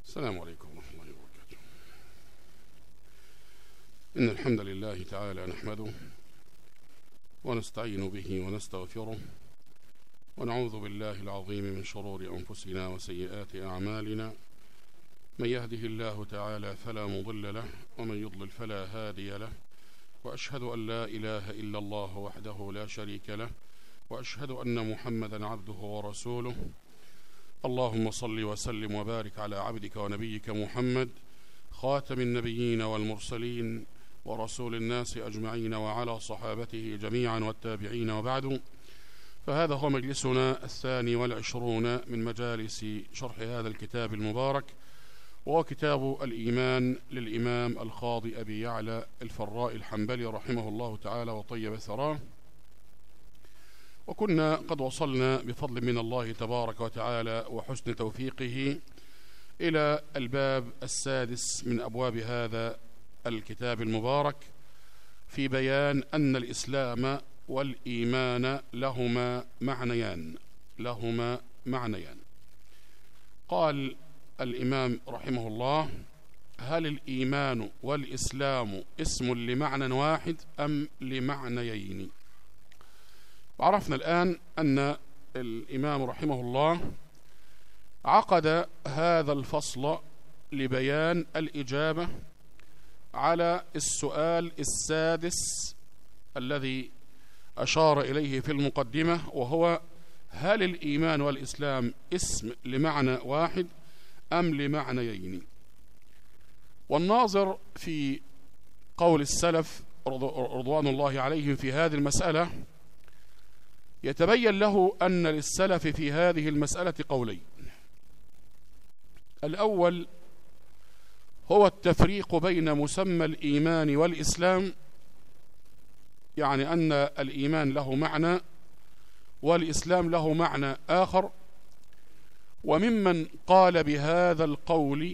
السلام عليكم ورحمة الله وبركاته. إن الحمد لله تعالى نحمده ونستعين به ونستغفره ونعوذ بالله العظيم من شرور أنفسنا وسيئات أعمالنا. من يهده الله تعالى فلا مضل له ومن يضلل فلا هادي له، وأشهد أن لا إله إلا الله وحده لا شريك له، وأشهد أن محمدا عبده ورسوله. اللهم صل وسلم وبارك على عبدك ونبيك محمد خاتم النبيين والمرسلين ورسول الناس أجمعين، وعلى صحابته جميعا والتابعين، وبعد. فهذا هو مجلسنا 22 من مجالس شرح هذا الكتاب المبارك، وهو كتاب الإيمان للإمام القاضي أبي يعلى الفراء الحنبلي رحمه الله تعالى وطيب ثراه. وكنا قد وصلنا بفضل من الله تبارك وتعالى وحسن توفيقه إلى الباب 6 من أبواب هذا الكتاب المبارك، في بيان أن الإسلام والإيمان لهما معنيان. قال الإمام رحمه الله: هل الإيمان والإسلام اسم لمعنى واحد أم لمعنيين؟ وعرفنا الآن أن الإمام رحمه الله عقد هذا الفصل لبيان الإجابة على السؤال 6 الذي أشار إليه في المقدمة، وهو: هل الإيمان والإسلام اسم لمعنى واحد أم لمعنيين؟ والناظر في قول السلف رضوان الله عليهم في هذه المسألة يتبين له أن للسلف في هذه المسألة قولين. الأول هو التفريق بين مسمى الإيمان والإسلام، يعني أن الإيمان له معنى والإسلام له معنى آخر. وممن قال بهذا القول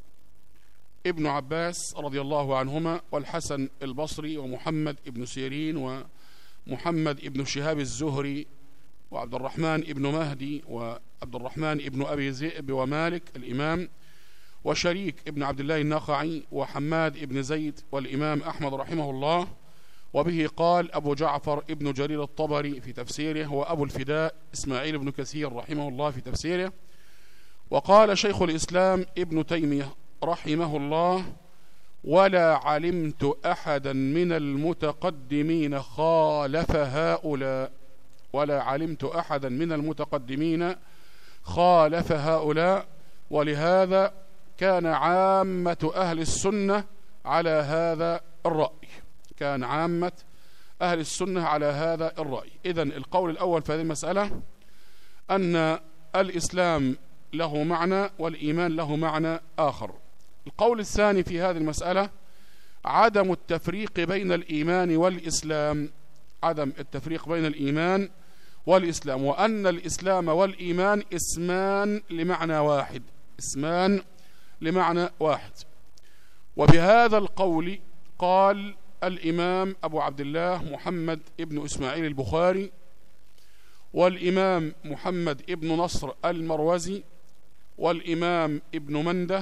ابن عباس رضي الله عنهما، والحسن البصري، ومحمد ابن سيرين، ومحمد ابن شهاب الزهري، وعبد الرحمن ابن مهدي، وعبد الرحمن ابن أبي ذئب، ومالك الإمام، وشريك ابن عبد الله النخعي، وحماد ابن زيد، والإمام أحمد رحمه الله. وبه قال أبو جعفر ابن جرير الطبري في تفسيره، وأبو الفداء إسماعيل بن كثير رحمه الله في تفسيره. وقال شيخ الإسلام ابن تيمية رحمه الله: ولا علمت أحدا من المتقدمين خالف هؤلاء، ولا علمت أحدا من المتقدمين خالف هؤلاء. ولهذا كان عامة أهل السنة على هذا الرأي، كان عامة أهل السنة على هذا الرأي. إذن القول الأول في هذه المسألة أن الإسلام له معنى والإيمان له معنى آخر. القول الثاني في هذه المسألة عدم التفريق بين الإيمان والإسلام، عدم التفريق بين الإيمان والإسلام، وأن الإسلام والإيمان اسمان لمعنى واحد، اسمان لمعنى واحد. وبهذا القول قال الإمام أبو عبد الله محمد ابن إسماعيل البخاري، والإمام محمد ابن نصر المروزي، والإمام ابن منده،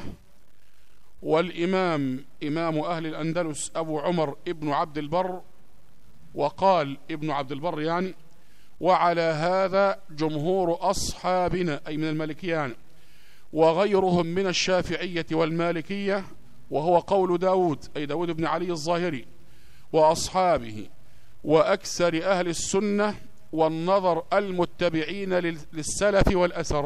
والإمام إمام أهل الأندلس أبو عمر ابن عبد البر. وقال ابن عبد البر يعني: وعلى هذا جمهور أصحابنا، أي من المالكية يعني، وغيرهم من الشافعية والمالكية، وهو قول داود، أي داود بن علي الظاهري، وأصحابه، وأكثر أهل السنة والنظر المتبعين للسلف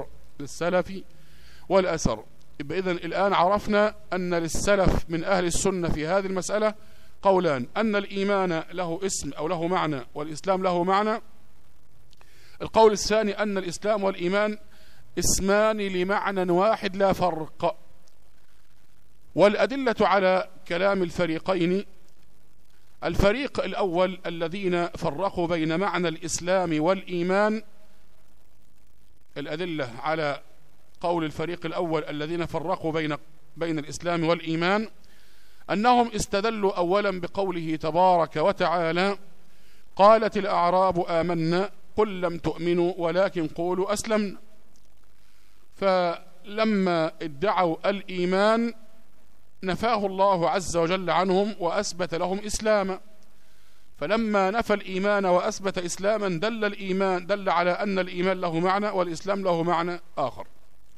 والأثر. إذن الآن عرفنا أن للسلف من أهل السنة في هذه المسألة قولان: أن الإيمان له اسم أو له معنى، والإسلام له معنى. القول الثاني أن الإسلام والإيمان اسمان لمعنى واحد لا فرق. والأدلة على كلام الفريقين: الفريق الأول الذين فرقوا بين معنى الإسلام والإيمان، الأدلة على قول الفريق الأول الذين فرقوا بين الإسلام والإيمان أنهم استدلوا أولا بقوله تبارك وتعالى: قالت الأعراب آمنا قل لم تؤمنوا ولكن قولوا أسلمنا. لما ادعوا الإيمان نفاه الله عز وجل عنهم وأثبت لهم إسلاما، فلما نفى الإيمان وأثبت إسلاما دل على أن الإيمان له معنى والإسلام له معنى آخر.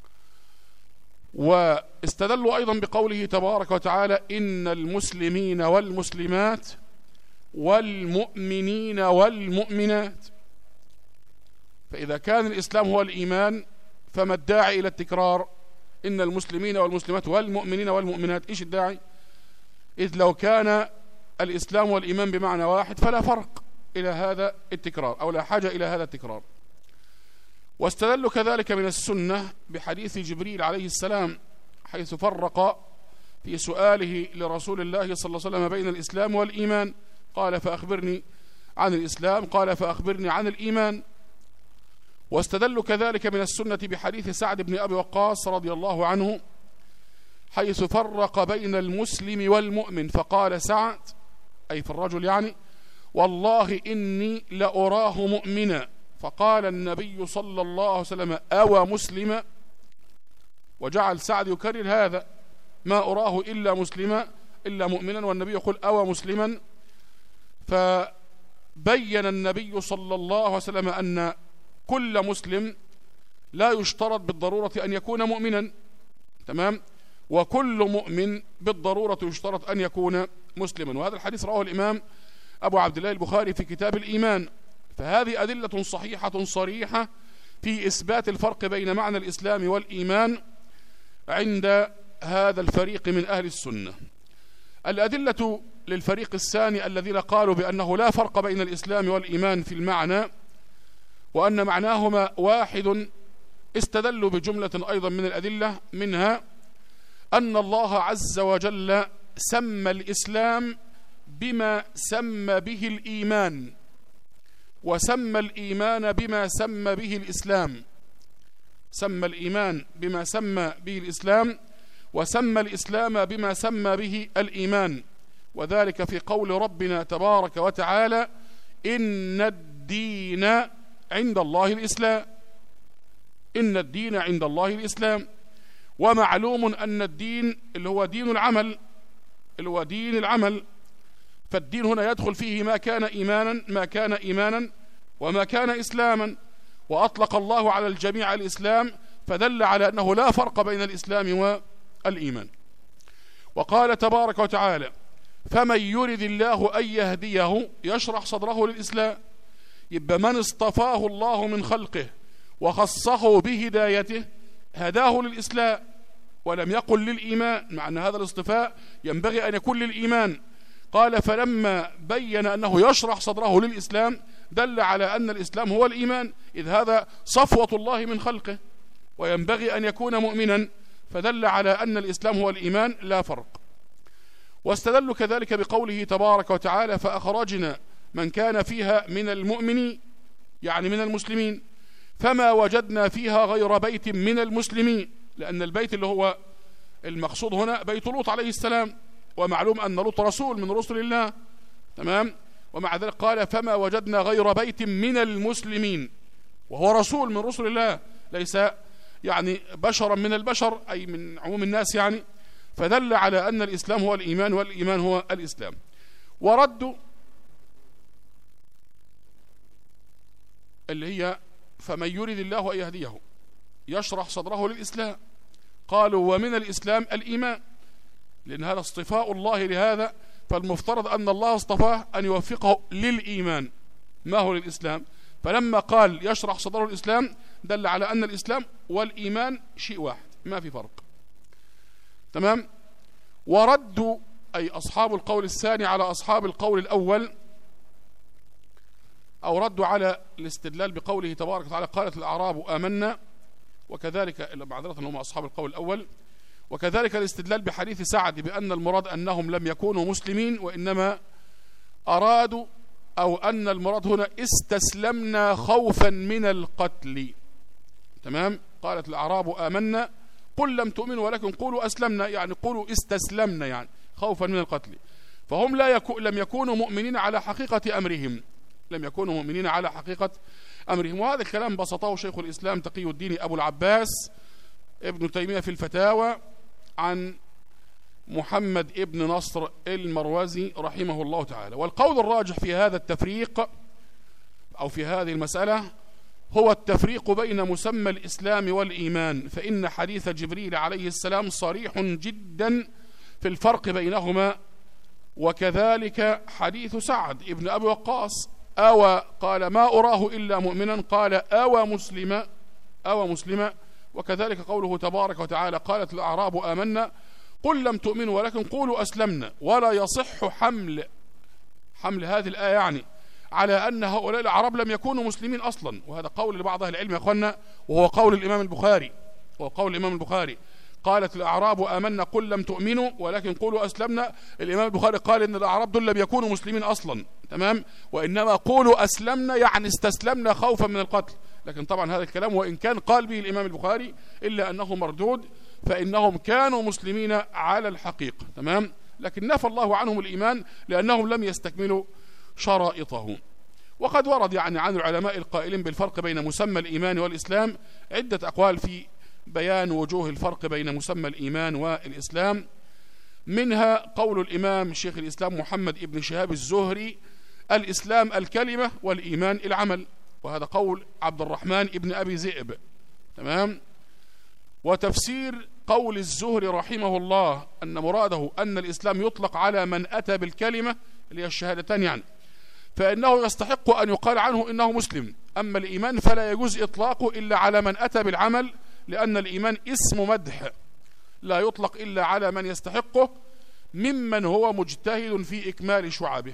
واستدلوا أيضا بقوله تبارك وتعالى: إن المسلمين والمسلمات والمؤمنين والمؤمنات. فإذا كان الإسلام هو الإيمان فما الداعي إلى التكرار؟ إن المسلمين والمسلمات والمؤمنين والمؤمنات، إيش الداعي؟ إذ لو كان الإسلام والإيمان بمعنى واحد فلا فرق إلى هذا التكرار، أو لا حاجة إلى هذا التكرار. واستدلوا كذلك من السنة بحديث جبريل عليه السلام حيث فرق في سؤاله لرسول الله صلى الله عليه وسلم بين الإسلام والإيمان، قال: فأخبرني عن الإسلام، قال: فأخبرني عن الإيمان. واستدلوا كذلك من السنة بحديث سعد بن أبي وقاص رضي الله عنه حيث فرق بين المسلم والمؤمن، فقال سعد، أي في الرجل يعني: والله إني لأراه مؤمنا. فقال النبي صلى الله عليه وسلم: أو مسلما. وجعل سعد يكرر هذا: ما أراه إلا مسلما إلا مؤمنا، والنبي يقول: أو مسلما. فبين النبي صلى الله عليه وسلم أن كل مسلم لا يشترط بالضرورة أن يكون مؤمنا، تمام، وكل مؤمن بالضرورة يشترط أن يكون مسلما. وهذا الحديث رواه الإمام أبو عبد الله البخاري في كتاب الإيمان. فهذه أدلة صحيحة صريحة في إثبات الفرق بين معنى الإسلام والإيمان عند هذا الفريق من أهل السنة. الأدلة للفريق الثاني الذين قالوا بأنه لا فرق بين الإسلام والإيمان في المعنى وأن معناهما واحد، استدلوا بجملة أيضا من الأدلة، منها أن الله عز وجل سمى الإسلام بما سمى به الإيمان، وسمى الإيمان بما سمى به الإسلام. سمى الإيمان بما سمى به الإسلام، وسمى الإسلام بما سمى به الإيمان، وذلك في قول ربنا تبارك وتعالى: إن الدين عند الله الإسلام. إن الدين عند الله الإسلام. ومعلوم أن الدين اللي هو دين العمل، فالدين هنا يدخل فيه ما كان إيمانا وما كان إسلاما، وأطلق الله على الجميع الإسلام، فدل على أنه لا فرق بين الإسلام والإيمان. وقال تبارك وتعالى: فمن يرد الله أن يهديه يشرح صدره للإسلام. يبقى من اصطفاه الله من خلقه وخصه بهدايته هداه للإسلام، ولم يقل للإيمان، مع أن هذا الاصطفاء ينبغي أن يكون للإيمان. قال: فلما بين أنه يشرح صدره للإسلام دل على أن الإسلام هو الإيمان، إذ هذا صفوة الله من خلقه وينبغي أن يكون مؤمنا، فدل على أن الإسلام هو الإيمان لا فرق. واستدلوا كذلك بقوله تبارك وتعالى: فأخرجنا من كان فيها من المؤمنين، يعني من المسلمين، فما وجدنا فيها غير بيت من المسلمين، لأن البيت اللي هو المقصود هنا بيت لوط عليه السلام، ومعلوم أن لوط رسول من رسل الله، تمام. ومع ذلك قال: فما وجدنا غير بيت من المسلمين، وهو رسول من رسل الله، ليس يعني بشرا من البشر، أي من عموم الناس يعني، فدل على أن الإسلام هو الإيمان والإيمان هو الإسلام. وردوا اللي هي فمن يرد الله أن يهديه يشرح صدره للإسلام، قالوا: ومن الإسلام الإيمان، لأن هذا اصطفاء الله لهذا، فالمفترض أن الله اصطفاه أن يوفقه للإيمان ما هو للإسلام، فلما قال يشرح صدره الإسلام دل على أن الإسلام والإيمان شيء واحد، ما في فرق، تمام. وردوا أي أصحاب القول الثاني على أصحاب القول الأول، أو ردوا على الاستدلال بقوله تبارك وتعالى: قالت الأعراب آمنا، وكذلك معذرة هم أصحاب القول الأول، وكذلك الاستدلال بحديث سعد بأن المراد أنهم لم يكونوا مسلمين، وإنما أرادوا أو أن المراد هنا استسلمنا خوفا من القتل، تمام. قالت الأعراب آمنا قل لم تؤمنوا ولكن قولوا أسلمنا، يعني قولوا استسلمنا، يعني خوفا من القتل. فهم لم يكونوا مؤمنين على حقيقة أمرهم، لم يكونوا مؤمنين على حقيقة أمرهم. وهذا الكلام بسطه شيخ الإسلام تقي الدين أبو العباس ابن تيمية في الفتاوى عن محمد ابن نصر المروزي رحمه الله تعالى. والقول الراجح في هذا التفريق أو في هذه المسألة هو التفريق بين مسمى الإسلام والإيمان، فإن حديث جبريل عليه السلام صريح جدا في الفرق بينهما، وكذلك حديث سعد ابن أبي وقاص أو قال ما أراه إلا مؤمنا، قال أو مسلما. وكذلك قوله تبارك وتعالى قالت الأعراب آمنا قل لم تؤمنوا ولكن قولوا أسلمنا. ولا يصح حمل هذه الآية يعني على أن هؤلاء الأعراب لم يكونوا مسلمين أصلا، وهذا قول لبعض أهل العلم يا أخوانا، وهو قول الإمام البخاري قالت الأعراب آمنا قل لم تؤمنوا ولكن قولوا أسلمنا. الإمام البخاري قال إن الأعراب دول لم يكونوا مسلمين أصلا، تمام، وإنما قولوا أسلمنا يعني استسلمنا خوفا من القتل. لكن طبعا هذا الكلام وإن كان قال به الإمام البخاري إلا أنه مردود، فإنهم كانوا مسلمين على الحقيقة، تمام، لكن نفى الله عنهم الإيمان لأنهم لم يستكملوا شرائطه. وقد ورد يعني عن العلماء القائلين بالفرق بين مسمى الإيمان والإسلام عدة أقوال في بيان وجوه الفرق بين مسمى الإيمان والإسلام، منها قول الإمام شيخ الإسلام محمد ابن شهاب الزهري الإسلام الكلمة والإيمان العمل، وهذا قول عبد الرحمن ابن أبي ذئب، تمام. وتفسير قول الزهري رحمه الله أن مراده أن الإسلام يطلق على من أتى بالكلمة اللي هي الشهادتان يعني، فإنه يستحق أن يقال عنه إنه مسلم. أما الإيمان فلا يجوز إطلاقه إلا على من أتى بالعمل، لأن الإيمان اسم مدح لا يطلق إلا على من يستحقه ممن هو مجتهد في إكمال شعبه.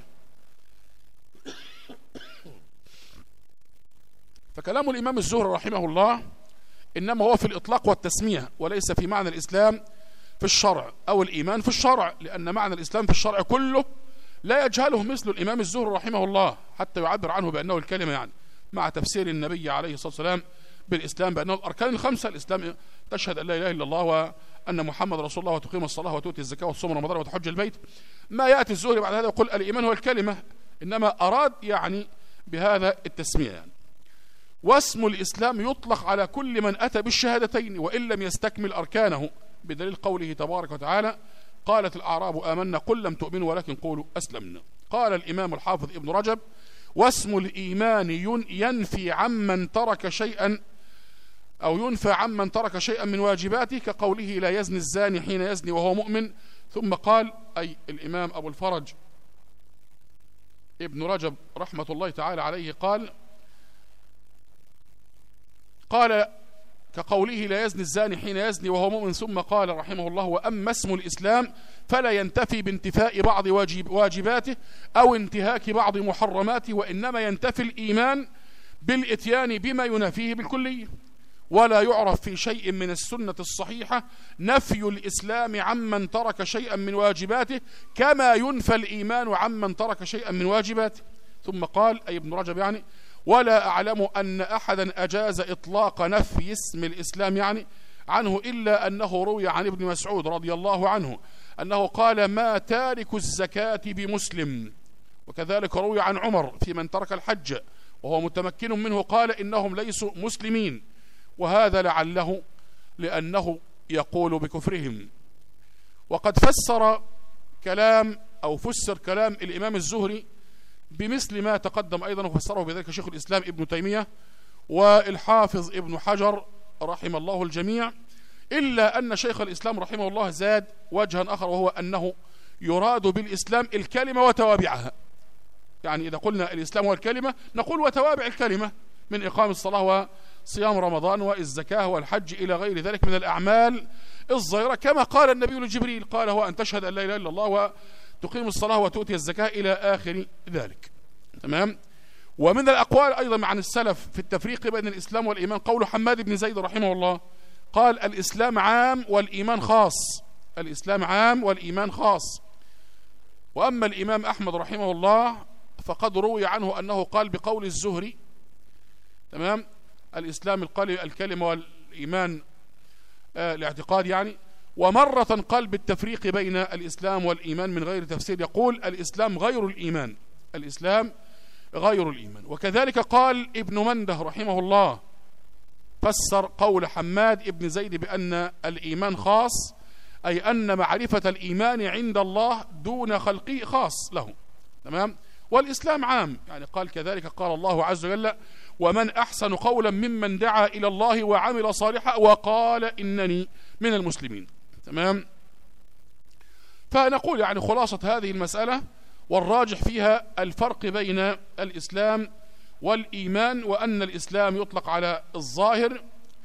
فكلام الإمام الزهري رحمه الله إنما هو في الإطلاق والتسمية، وليس في معنى الإسلام في الشرع أو الإيمان في الشرع، لأن معنى الإسلام في الشرع كله لا يجهله مثل الإمام الزهري رحمه الله حتى يعبر عنه بأنه الكلمة يعني، مع تفسير النبي عليه الصلاة والسلام بالإسلام بأنه الأركان الخمسة. الإسلام تشهد أن لا إله إلا الله وأن محمد رسول الله وتقيم الصلاة وتؤتي الزكاة وتصوم رمضان وتحج البيت. ما يأتي الزهري بعد هذا يقول الإيمان هو الكلمة، إنما أراد يعني بهذا التسمية يعني. واسم الإسلام يطلق على كل من أتى بالشهادتين وإن لم يستكمل أركانه، بدليل قوله تبارك وتعالى قالت الأعراب آمنا قل لم تؤمنوا ولكن قولوا أسلمنا. قال الإمام الحافظ ابن رجب واسم الإيمان ينفي عمن ترك شيئا أو ينفى عمن ترك شيئا من واجباته، كقوله لا يزني الزاني حين يزني وهو مؤمن. ثم قال أي الإمام أبو الفرج ابن رجب رحمة الله تعالى عليه قال كقوله لا يزني الزاني حين يزني وهو مؤمن. ثم قال رحمه الله وأما اسم الإسلام فلا ينتفي بانتفاء بعض واجباته أو انتهاك بعض محرماته، وإنما ينتفي الإيمان بالإتيان بما ينافيه بالكلية. ولا يعرف في شيء من السنة الصحيحة نفي الإسلام عمن ترك شيئا من واجباته كما ينفى الإيمان عمن ترك شيئا من واجباته. ثم قال أي ابن رجب يعني ولا أعلم أن أحدا أجاز إطلاق نفي اسم الإسلام يعني عنه إلا أنه روي عن ابن مسعود رضي الله عنه أنه قال ما تارك الزكاة بمسلم. وكذلك روي عن عمر في من ترك الحج وهو متمكن منه قال إنهم ليسوا مسلمين، وهذا لعله لأنه يقول بكفرهم. وقد فسر كلام الإمام الزهري بمثل ما تقدم أيضا، وفسره بذلك شيخ الإسلام ابن تيمية والحافظ ابن حجر رحم الله الجميع، إلا أن شيخ الإسلام رحمه الله زاد وجها آخر، وهو أنه يراد بالإسلام الكلمة وتوابعها. يعني إذا قلنا الإسلام هو الكلمة نقول وتوابع الكلمة من إقام الصلاة وصيام رمضان والزكاة والحج إلى غير ذلك من الأعمال الظاهرة، كما قال النبي لجبريل قال هو أن تشهد أن لا إله إلا الله وتقيم الصلاة وتؤتي الزكاة إلى آخر ذلك، تمام. ومن الأقوال أيضا عن السلف في التفريق بين الإسلام والإيمان قول حماد بن زيد رحمه الله قال الإسلام عام والإيمان خاص، الإسلام عام والإيمان خاص. وأما الإمام أحمد رحمه الله فقد روي عنه أنه قال بقول الزهري، تمام، الإسلام الكلمة والإيمان الاعتقاد يعني. ومرة قال بالتفريق بين الإسلام والإيمان من غير تفسير يقول الإسلام غير الإيمان، الإسلام غير الإيمان. وكذلك قال ابن منده رحمه الله فسر قول حماد ابن زيد بأن الإيمان خاص، أي أن معرفة الإيمان عند الله دون خلقه خاص له، تمام. والإسلام عام، يعني قال كذلك قال الله عز وجل: ومن أحسن قولا ممن دعا إلى الله وعمل صالحا وقال إنني من المسلمين، تمام. فنقول يعني خلاصة هذه المسألة والراجح فيها الفرق بين الإسلام والإيمان، وأن الإسلام يطلق على الظاهر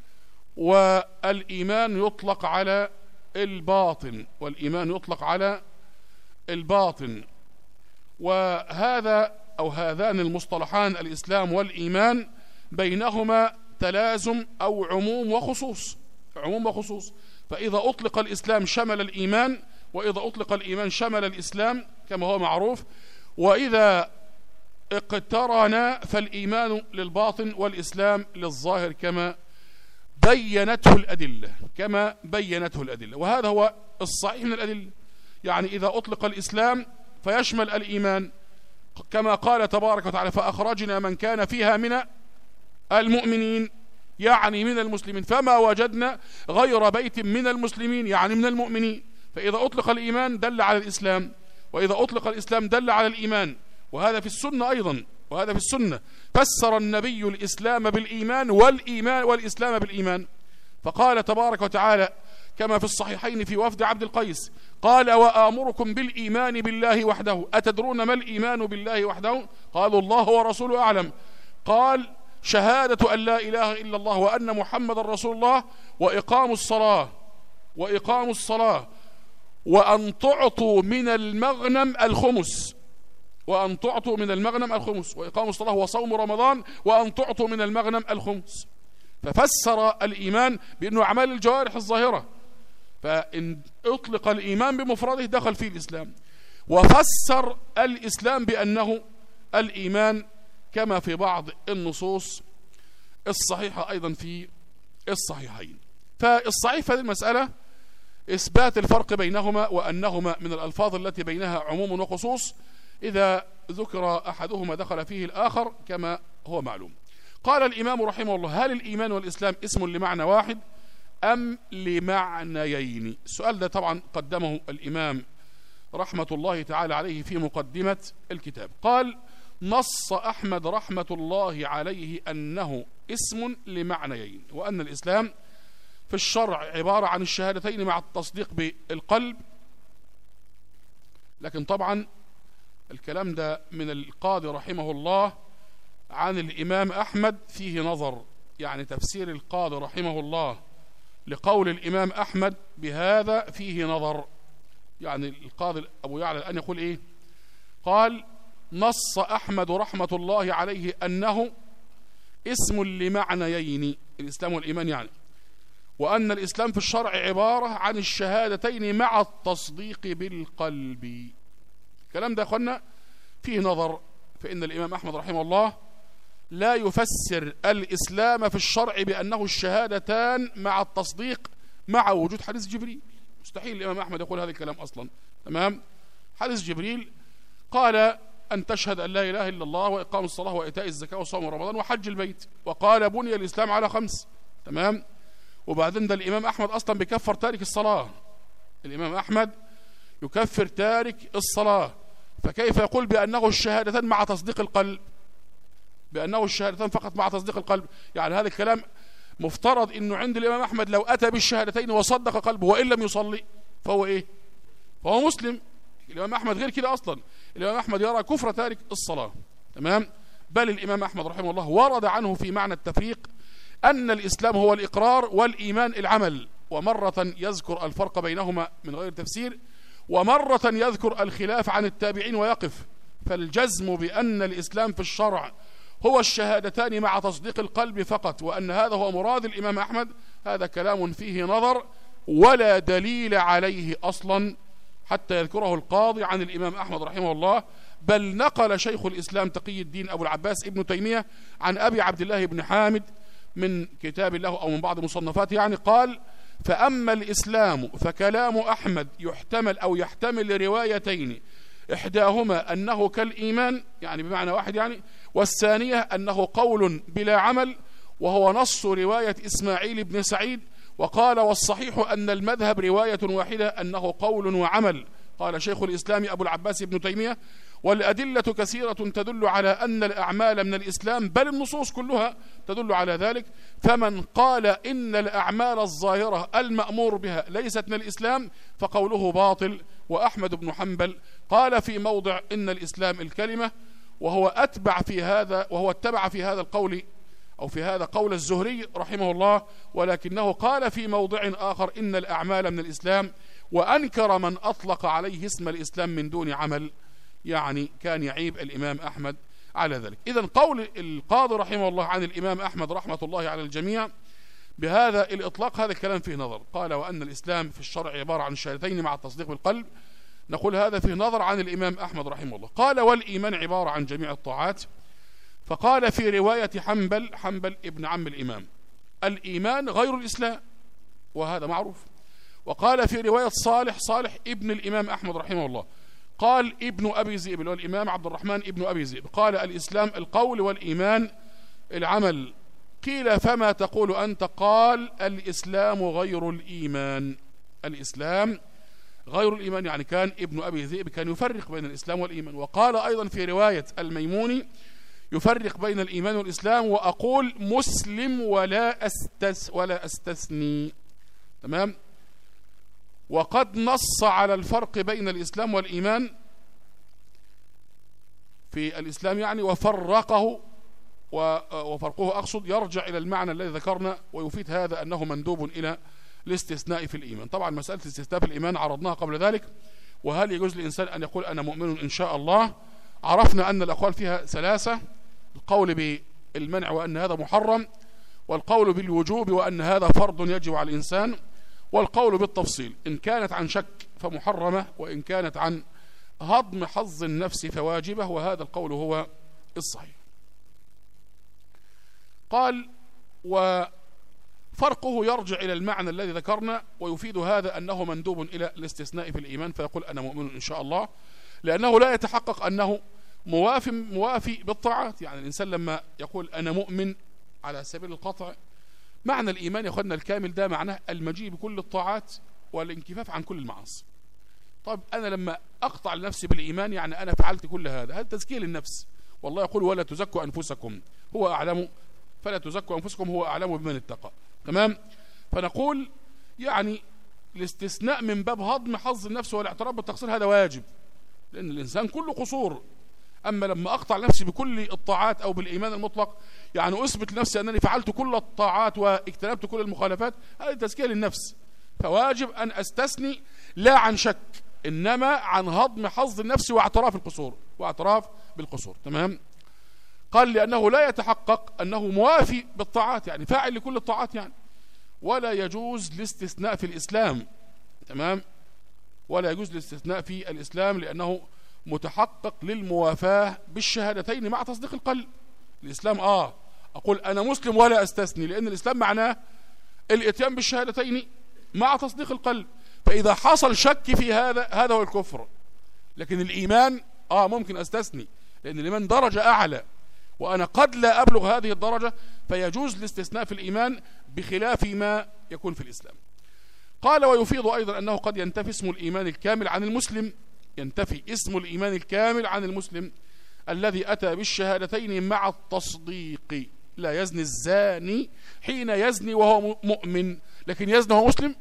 والإيمان يطلق على الباطن، والإيمان يطلق على الباطن. وهذا أو هذان المصطلحان الإسلام والإيمان بينهما تلازم أو عموم وخصوص، عموم وخصوص. فإذا أطلق الإسلام شمل الإيمان، وإذا أطلق الإيمان شمل الإسلام كما هو معروف، وإذا اقترن فالإيمان للباطن والإسلام للظاهر كما بينته الأدلة، وهذا هو الصحيح من الأدلة. يعني إذا أطلق الإسلام فيشمل الإيمان كما قال تبارك وتعالى: فأخرجنا من كان فيها من المؤمنين، يعني من المسلمين، فما وجدنا غير بيت من المسلمين، يعني من المؤمنين. فإذا أطلق الإيمان دل على الإسلام، وإذا أطلق الإسلام دل على الإيمان. وهذا في السنة أيضا، وهذا في السنة فسر النبي الإسلام بالإيمان والإسلام بالإيمان، فقال تبارك وتعالى كما في الصحيحين في وفد عبد القيس: قال: وآمركم بالإيمان بالله وحده. أتدرون ما الإيمان بالله وحده؟ قالوا: الله ورسوله أعلم. قال: شهادة أن لا إله إلا الله وأن محمد رسول الله، وإقام الصلاة، وأن تعطوا من المغنم الخمس، وإقام الصلاة وصوم رمضان، وأن تعطوا من المغنم الخمس. ففسر الإيمان بأنه أعمال الجوارح الظاهرة، فإن أطلق الإيمان بمفرده دخل فيه الإسلام. وفسر الإسلام بأنه الإيمان كما في بعض النصوص الصحيحة أيضا في الصحيحين. فالصحيح في هذه المسألة إثبات الفرق بينهما، وأنهما من الألفاظ التي بينها عموم وخصوص، إذا ذكر أحدهما دخل فيه الآخر كما هو معلوم. قال الإمام رحمه الله: هل الإيمان والإسلام اسم لمعنى واحد أم لمعنيين؟ السؤال ده طبعا قدمه الإمام رحمة الله تعالى عليه في مقدمة الكتاب. قال: نص أحمد رحمة الله عليه أنه اسم لمعنيين، وأن الإسلام في الشرع عبارة عن الشهادتين مع التصديق بالقلب. لكن طبعا الكلام ده من القاضي رحمه الله عن الإمام أحمد فيه نظر، يعني تفسير القاضي رحمه الله لقول الإمام أحمد بهذا فيه نظر. يعني القاضي أبو يعلى الآن يقول إيه؟ قال: نص أحمد رحمة الله عليه أنه اسم لمعنيين، الإسلام والإيمان يعني، وأن الإسلام في الشرع عبارة عن الشهادتين مع التصديق بالقلب. الكلام ده يا أخوانا فيه نظر، فإن الإمام أحمد رحمه الله لا يفسر الإسلام في الشرع بأنه الشهادتان مع التصديق مع وجود حديث جبريل. مستحيل الإمام أحمد يقول هذا الكلام أصلا، تمام. حديث جبريل قال: أن تشهد أن لا إله إلا الله وإقام الصلاة وإيتاء الزكاة وصوم رمضان وحج البيت، وقال: بني الإسلام على 5، تمام. وبعدين ده الإمام أحمد أصلا بيكفر تارك الصلاة، الإمام أحمد يكفر تارك الصلاة، فكيف يقول بأنه الشهادتان مع تصديق القلب؟ بأنه الشهادتان فقط مع تصديق القلب، يعني هذا الكلام مفترض أنه عند الإمام أحمد لو أتى بالشهادتين وصدق قلبه وإن لم يصلي فهو إيه؟ فهو مسلم. الإمام أحمد غير كده أصلا، الإمام أحمد يرى كفر تارك الصلاة، تمام. بل الإمام أحمد رحمه الله ورد عنه في معنى التفريق أن الإسلام هو الإقرار والإيمان العمل، ومرة يذكر الفرق بينهما من غير تفسير، ومرة يذكر الخلاف عن التابعين ويقف. فالجزم بأن الإسلام في الشرع هو الشهادتان مع تصديق القلب فقط، وأن هذا هو مراد الإمام أحمد، هذا كلام فيه نظر ولا دليل عليه أصلا حتى يذكره القاضي عن الإمام أحمد رحمه الله. بل نقل شيخ الإسلام تقي الدين أبو العباس ابن تيمية عن أبي عبد الله بن حامد من كتاب له أو من بعض مصنفاته، يعني قال: فأما الإسلام فكلام أحمد يحتمل روايتين، إحداهما أنه كالإيمان، يعني بمعنى واحد يعني، والثانية أنه قول بلا عمل، وهو نص رواية إسماعيل بن سعيد. وقال والصحيح أن المذهب رواية واحدة أنه قول وعمل. قال شيخ الإسلام أبو العباس ابن تيمية والأدلة كثيرة تدل على أن الأعمال من الإسلام، بل النصوص كلها تدل على ذلك. فمن قال إن الأعمال الظاهرة المأمور بها ليست من الإسلام فقوله باطل. وأحمد بن حنبل قال في موضع إن الإسلام الكلمة، وهو اتبع في هذا القول أو في هذا قول الزهري رحمه الله، ولكنه قال في موضع آخر إن الأعمال من الإسلام، وأنكر من أطلق عليه اسم الإسلام من دون عمل، يعني كان يعيب الإمام أحمد على ذلك. إذن قول القاضي رحمه الله عن الإمام أحمد رحمة الله على الجميع بهذا الإطلاق هذا الكلام فيه نظر. قال وأن الإسلام في الشرع عبارة عن الشهادتين مع التصديق بالقلب، نقول هذا فيه نظر عن الإمام أحمد رحمه الله. قال والإيمان عبارة عن جميع الطاعات، فقال في رواية حنبل ابن عم الإمام الإيمان غير الإسلام، وهذا معروف. وقال في رواية صالح ابن الإمام أحمد رحمه الله قال ابن أبي ذئب اللي هو الإمام عبد الرحمن ابن أبي ذئب قال الإسلام القول والإيمان العمل. قيل فما تقول أنت؟ قال الإسلام غير الإيمان. الإسلام غير الإيمان، يعني كان ابن أبي ذئب كان يفرق بين الإسلام والإيمان. وقال أيضا في رواية الميموني يفرق بين الإيمان والإسلام، وأقول مسلم ولا أستثني. تمام. وقد نص على الفرق بين الإسلام والإيمان في الإسلام يعني وفرقه، وفرقه أقصد يرجع إلى المعنى الذي ذكرنا، ويفيد هذا أنه مندوب إلى الاستثناء في الإيمان. طبعا مسألة الاستثناء في الإيمان عرضناها قبل ذلك، وهل يجوز للإنسان أن يقول أنا مؤمن إن شاء الله؟ عرفنا أن الأقوال فيها ثلاثة: القول بالمنع وأن هذا محرم، والقول بالوجوب وأن هذا فرض يجب على الإنسان، والقول بالتفصيل. إن كانت عن شك فمحرمة، وإن كانت عن هضم حظ النفس فواجبة، وهذا القول هو الصحيح. قال وفرقه يرجع إلى المعنى الذي ذكرنا، ويفيد هذا أنه مندوب إلى الاستثناء في الإيمان، فيقول أنا مؤمن إن شاء الله، لأنه لا يتحقق أنه موافي بالطاعات. يعني الإنسان لما يقول أنا مؤمن على سبيل القطع، معنى الإيمان يا أخوانا الكامل ده معناه المجيء بكل الطاعات والانكفاف عن كل المعاصي. طيب أنا لما أقطع لنفسي بالإيمان يعني أنا فعلت كل هذا تزكية للنفس. والله يقول ولا تزكوا أنفسكم هو أعلم، فلا تزكوا أنفسكم هو أعلم بمن اتقى. تمام. فنقول يعني الاستثناء من باب هضم حظ النفس والاعتراف بالتقصير هذا واجب، لأن الإنسان كله قصور. أما لما أقطع نفسي بكل الطاعات أو بالإيمان المطلق، يعني أثبت لنفسي أنني فعلت كل الطاعات واجتنبت كل المخالفات، هذه تزكية للنفس. فواجب أن أستثني لا عن شك، إنما عن هضم حظ النفس واعتراف بالقصور. تمام. قال لأنه لا يتحقق أنه موافي بالطاعات، يعني فاعل لكل الطاعات يعني، ولا يجوز الاستثناء في الإسلام. تمام. ولا يجوز الاستثناء في الإسلام لأنه متحقق للموافاة بالشهادتين مع تصديق القلب. الإسلام أقول أنا مسلم ولا أستثني، لأن الإسلام معناه الإتيان بالشهادتين مع تصديق القلب. فإذا حصل شك في هذا هو الكفر. لكن الإيمان ممكن أستثني، لأن الإيمان درجة أعلى وأنا قد لا أبلغ هذه الدرجة، فيجوز الاستثناء في الإيمان بخلاف ما يكون في الإسلام. قال ويفيض أيضا أنه قد ينتفي اسم الإيمان الكامل عن المسلم، ينتفي اسم الإيمان الكامل عن المسلم الذي أتى بالشهادتين مع التصديق. لا يزني الزاني حين يزني وهو مؤمن، لكن يزني وهو مسلم،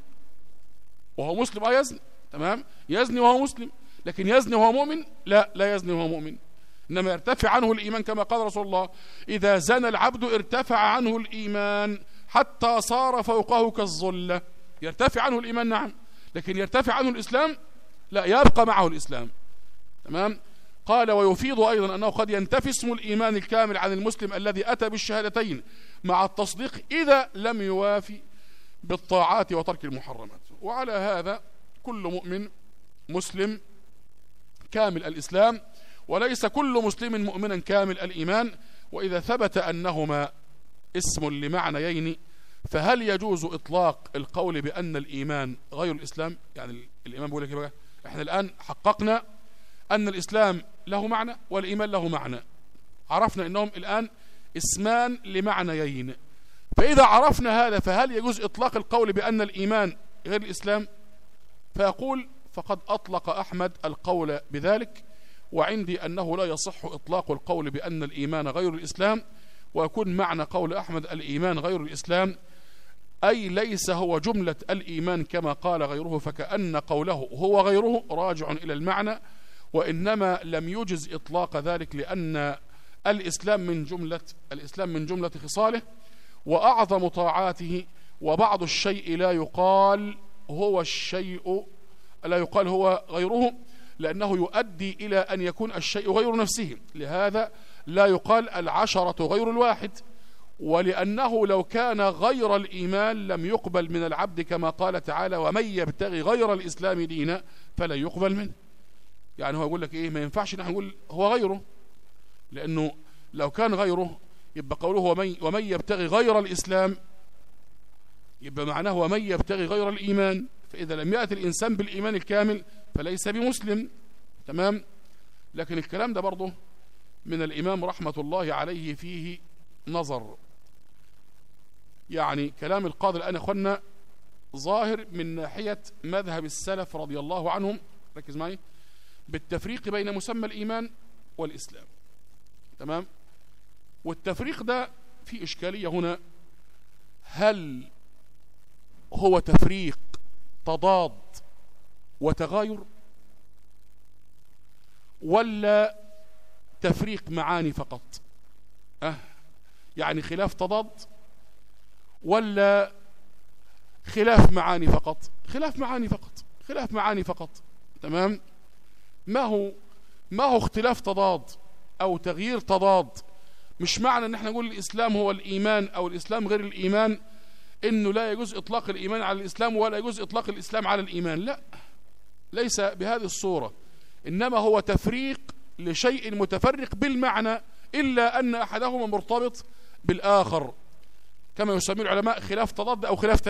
يزني. تمام. يزني وهو مسلم، لكن يزني وهو مؤمن لا يزني وهو مؤمن، إنما يرتفع عنه الإيمان كما قال رسول الله إذا زنى العبد ارتفع عنه الإيمان حتى صار فوقه كالظلة. يرتفع عنه الإيمان نعم، لكن يرتفع عنه الإسلام لا، يبقى معه الإسلام. تمام. قال ويفيض أيضا أنه قد ينتفي اسم الإيمان الكامل عن المسلم الذي أتى بالشهادتين مع التصديق إذا لم يوافي بالطاعات وترك المحرمات. وعلى هذا كل مؤمن مسلم كامل الإسلام، وليس كل مسلم مؤمنا كامل الإيمان. وإذا ثبت أنهما اسم لمعنيين، فهل يجوز إطلاق القول بأن الإيمان غير الإسلام؟ يعني الإمام بيقول لك بقى احنا الآن حققنا أن الإسلام له معنى والإيمان له معنى، عرفنا أنهم الآن اسمان لمعنيين، فإذا عرفنا هذا فهل يجوز إطلاق القول بأن الإيمان غير الإسلام؟ فيقول فقد أطلق أحمد القول بذلك، وعندي أنه لا يصح إطلاق القول بأن الإيمان غير الإسلام، ويكون معنى قول أحمد الإيمان غير الإسلام أي ليس هو جملة الإيمان كما قال غيره، فكأن قوله هو غيره راجع إلى المعنى، وإنما لم يجز إطلاق ذلك لأن الإسلام من جملة خصاله وأعظم طاعاته، وبعض الشيء لا يقال هو غيره لأنه يؤدي إلى أن يكون الشيء غير نفسه، لهذا لا يقال العشرة غير الواحد، ولأنه لو كان غير الإيمان لم يقبل من العبد كما قال تعالى ومن يبتغي غير الإسلام دينا فلا يقبل منه. يعني هو يقول لك إيه، ما ينفعش نحن نقول هو غيره، لأنه لو كان غيره يبقى قوله ومن يبتغي غير الإسلام يبقى معناه ومن يبتغي غير الإيمان، فإذا لم يأتي الإنسان بالإيمان الكامل فليس بمسلم. تمام. لكن الكلام ده برضه من الإمام رحمة الله عليه فيه نظر، يعني كلام القاضي الآن أخوانا ظاهر من ناحية مذهب السلف رضي الله عنهم، ركز معي، بالتفريق بين مسمى الإيمان والإسلام. تمام. والتفريق ده في إشكالية هنا، هل هو تفريق تضاد وتغاير ولا تفريق معاني فقط؟ يعني خلاف تضاد ولا خلاف معاني فقط؟ خلاف معاني فقط. تمام. ما هو اختلاف تضاد او تغيير تضاد. مش معنى ان احنا نقول الاسلام هو الايمان او الاسلام غير الايمان انه لا يجوز اطلاق الايمان على الاسلام ولا يجوز اطلاق الاسلام على الايمان، لا، ليس بهذه الصورة، انما هو تفريق لشيء متفرق بالمعنى الا ان احدهما مرتبط بالاخر، كما يسميه العلماء خلاف تضاد او خلاف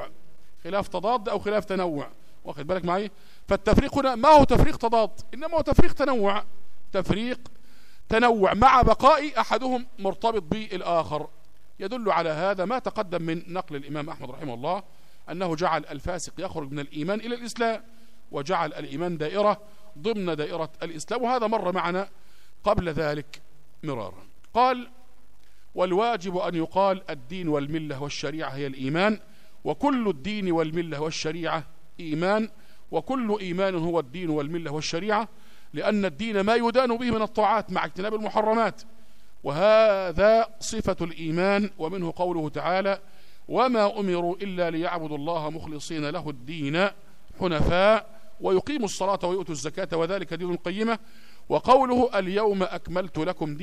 تنوع. واخد بالك معي؟ فالتفريق هنا ما هو تفريق تضاد، انما هو تفريق تنوع مع بقاء احدهم مرتبط بالاخر. يدل على هذا ما تقدم من نقل الامام احمد رحمه الله انه جعل الفاسق يخرج من الايمان الى الاسلام، وجعل الايمان دائرة ضمن دائرة الاسلام، وهذا مر معنا قبل ذلك مرارا. قال والواجب ان يقال الدين والملة والشريعة هي الايمان، وكل الدين والملة والشريعة ايمان، وكل ايمان هو الدين والملة والشريعة، لان الدين ما يدان به من الطاعات مع اجتناب المحرمات، وهذا صفة الإيمان. ومنه قوله تعالى وما أمروا إلا ليعبدوا الله مخلصين له الدين حنفاء ويقيموا الصلاة ويؤتوا الزكاة وذلك دين القيمة. وقوله اليوم أكملت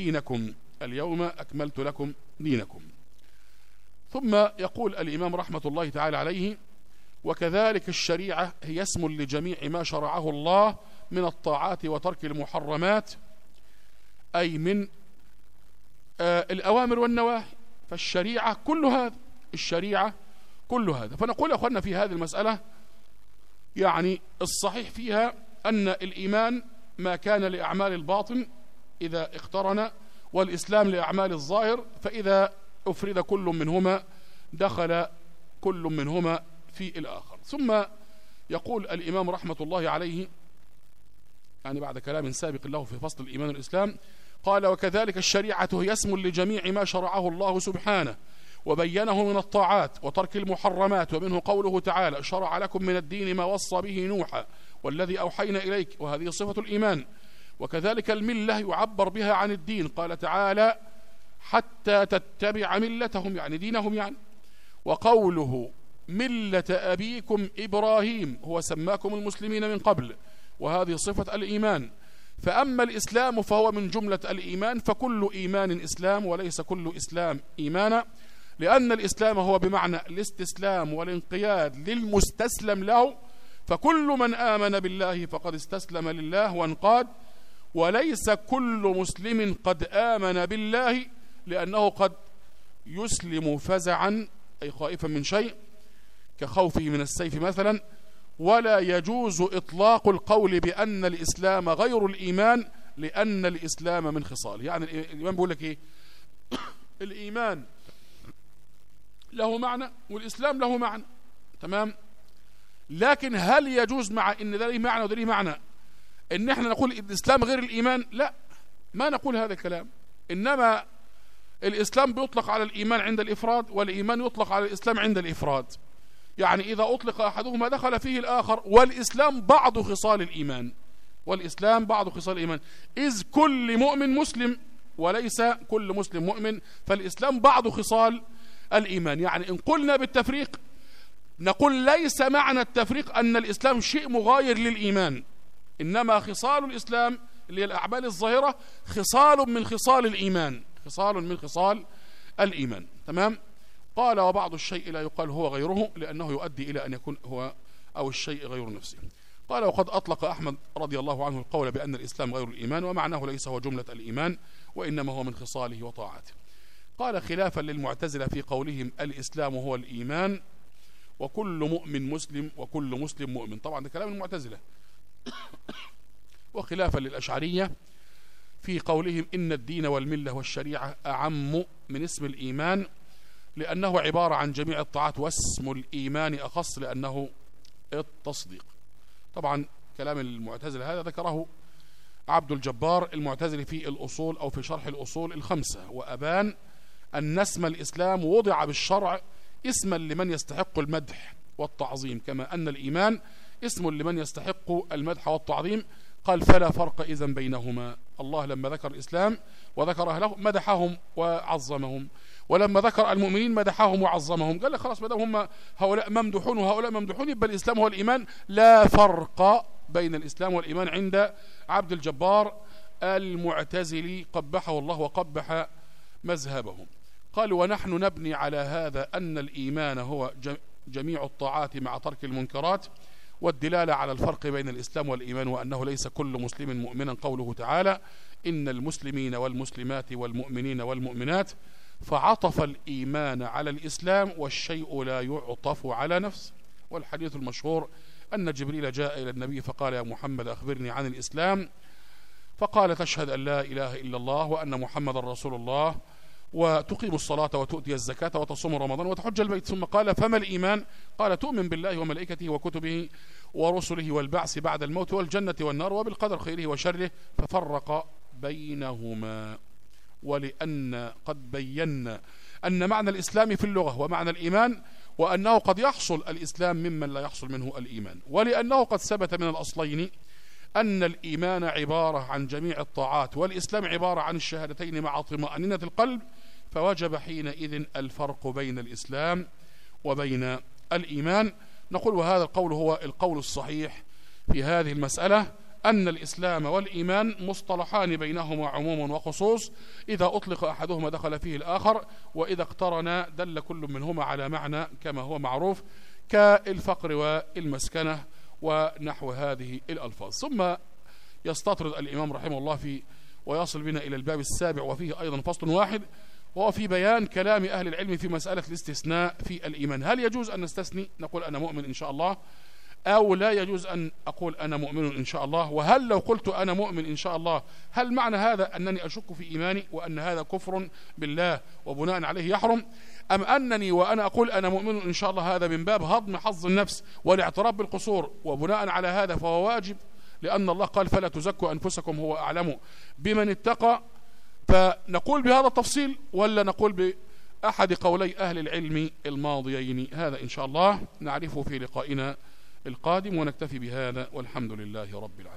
لكم دينكم. ثم يقول الإمام رحمة الله تعالى عليه وكذلك الشريعة هي اسم لجميع ما شرعه الله من الطاعات وترك المحرمات، أي من الأوامر والنواهي. فالشريعة كل هذا. فنقول يا أخوانا في هذه المسألة يعني الصحيح فيها أن الإيمان ما كان لأعمال الباطن إذا اقترن، والإسلام لأعمال الظاهر، فإذا أفرد كل منهما دخل كل منهما في الآخر. ثم يقول الإمام رحمة الله عليه يعني بعد كلام سابق له في فصل الإيمان والإسلام، قال وكذلك الشريعة هي اسم لجميع ما شرعه الله سبحانه وبينه من الطاعات وترك المحرمات، ومنه قوله تعالى شرع لكم من الدين ما وصى به نوحا والذي أوحينا إليك، وهذه صفة الإيمان. وكذلك الملة يعبر بها عن الدين، قال تعالى حتى تتبع ملتهم يعني دينهم يعني. وقوله ملة أبيكم إبراهيم هو سماكم المسلمين من قبل، وهذه صفة الإيمان. فأما الإسلام فهو من جملة الإيمان، فكل إيمان إسلام وليس كل إسلام إيمانا، لأن الإسلام هو بمعنى الاستسلام والانقياد للمستسلم له، فكل من آمن بالله فقد استسلم لله وانقاد، وليس كل مسلم قد آمن بالله، لأنه قد يسلم فزعا أي خائفا من شيء كخوفه من السيف مثلا. ولا يجوز إطلاق القول بأن الإسلام غير الإيمان، لأن الإسلام من خصاله. يعني الإمام بيقول لك إيه؟ الإيمان له معنى والإسلام له معنى، تمام. لكن هل يجوز مع إن ده ليه معنى وده ليه معنى إن إحنا نقول الإسلام غير الإيمان؟ لا، ما نقول هذا الكلام. إنما الإسلام بيطلق على الإيمان عند الإفراد، والإيمان يطلق على الإسلام عند الإفراد. يعني إذا أطلق أحدهما دخل فيه الآخر، والإسلام بعض خصال الإيمان، والإسلام بعض خصال الإيمان، إذ كل مؤمن مسلم وليس كل مسلم مؤمن، فالإسلام بعض خصال الإيمان. يعني إن قلنا بالتفريق نقول ليس معنى التفريق أن الإسلام شيء مغاير للإيمان، إنما خصال الإسلام اللي هي الأعمال الظاهرة خصال من خصال الإيمان، خصال من خصال الإيمان، تمام. قال وبعض الشيء لا يقال هو غيره لأنه يؤدي إلى أن يكون هو أو الشيء غير نفسه. قال وقد أطلق أحمد رضي الله عنه القول بأن الإسلام غير الإيمان، ومعناه ليس هو جملة الإيمان وإنما هو من خصاله وطاعته. قال خلافا للمعتزلة في قولهم الإسلام هو الإيمان وكل مؤمن مسلم وكل مسلم مؤمن، طبعا ده كلام المعتزلة. وخلافا للأشعرية في قولهم إن الدين والملة والشريعة أعم من اسم الإيمان لأنه عبارة عن جميع الطاعات، واسم الإيمان أخص لأنه التصديق. طبعا كلام المعتزلة هذا ذكره عبد الجبار المعتزلي في الأصول أو في شرح الأصول الخمسة، وأبان أن اسم الإسلام وضع بالشرع اسما لمن يستحق المدح والتعظيم، كما أن الإيمان اسم لمن يستحق المدح والتعظيم. قال فلا فرق إذن بينهما. الله لما ذكر الإسلام وذكر أهله مدحهم وعظمهم، ولما ذكر المؤمنين مدحهم وعظمهم. قال لك خلاص ما دام هم هؤلاء ممدوحون وهؤلاء ممدوحون يبقى الإسلام هو الإيمان، لا فرق بين الإسلام والإيمان عند عبد الجبار المعتزلي قبحه الله وقبح مذهبهم. قال ونحن نبني على هذا أن الإيمان هو جميع الطاعات مع ترك المنكرات، والدلالة على الفرق بين الإسلام والإيمان وأنه ليس كل مسلم مؤمنا، قوله تعالى إن المسلمين والمسلمات والمؤمنين والمؤمنات، فعطف الإيمان على الإسلام والشيء لا يعطف على نفسه. والحديث المشهور أن جبريل جاء إلى النبي فقال يا محمد أخبرني عن الإسلام، فقال تشهد أن لا إله إلا الله وأن محمد رسول الله وتقيم الصلاة وتؤتي الزكاة وتصوم رمضان وتحج البيت، ثم قال فما الإيمان؟ قال تؤمن بالله وملائكته وكتبه ورسله والبعث بعد الموت والجنة والنار وبالقدر خيره وشره، ففرق بينهما. ولأن قد بينا أن معنى الإسلام في اللغة ومعنى الإيمان، وأنه قد يحصل الإسلام ممن لا يحصل منه الإيمان، ولأنه قد ثبت من الأصلين أن الإيمان عبارة عن جميع الطاعات والإسلام عبارة عن الشهادتين مع طمأنينة القلب، فوجب حينئذ الفرق بين الإسلام وبين الإيمان. نقول وهذا القول هو القول الصحيح في هذه المسألة، أن الإسلام والإيمان مصطلحان بينهما عموم وخصوص، إذا أطلق أحدهما دخل فيه الآخر، وإذا اقترنا دل كل منهما على معنى كما هو معروف كالفقر والمسكنة ونحو هذه الألفاظ. ثم يستطرد الإمام رحمه الله في ويصل بنا إلى الباب السابع وفيه أيضا فصل واحد، وهو في بيان كلام أهل العلم في مسألة الاستثناء في الإيمان. هل يجوز أن نستثني نقول أنا مؤمن إن شاء الله، أو لا يجوز أن أقول أنا مؤمن إن شاء الله؟ وهل لو قلت أنا مؤمن إن شاء الله هل معنى هذا أنني أشك في إيماني وأن هذا كفر بالله وبناء عليه يحرم، أم أنني وأنا أقول أنا مؤمن إن شاء الله هذا من باب هضم حظ النفس والاعتراف بالقصور، وبناء على هذا فهو واجب لأن الله قال فلا تزكوا أنفسكم هو أعلم بمن اتقى؟ فنقول بهذا التفصيل ولا نقول بأحد قولي أهل العلم الماضيين؟ هذا إن شاء الله نعرفه في لقائنا القادم، ونكتفي بهذا والحمد لله رب العالمين.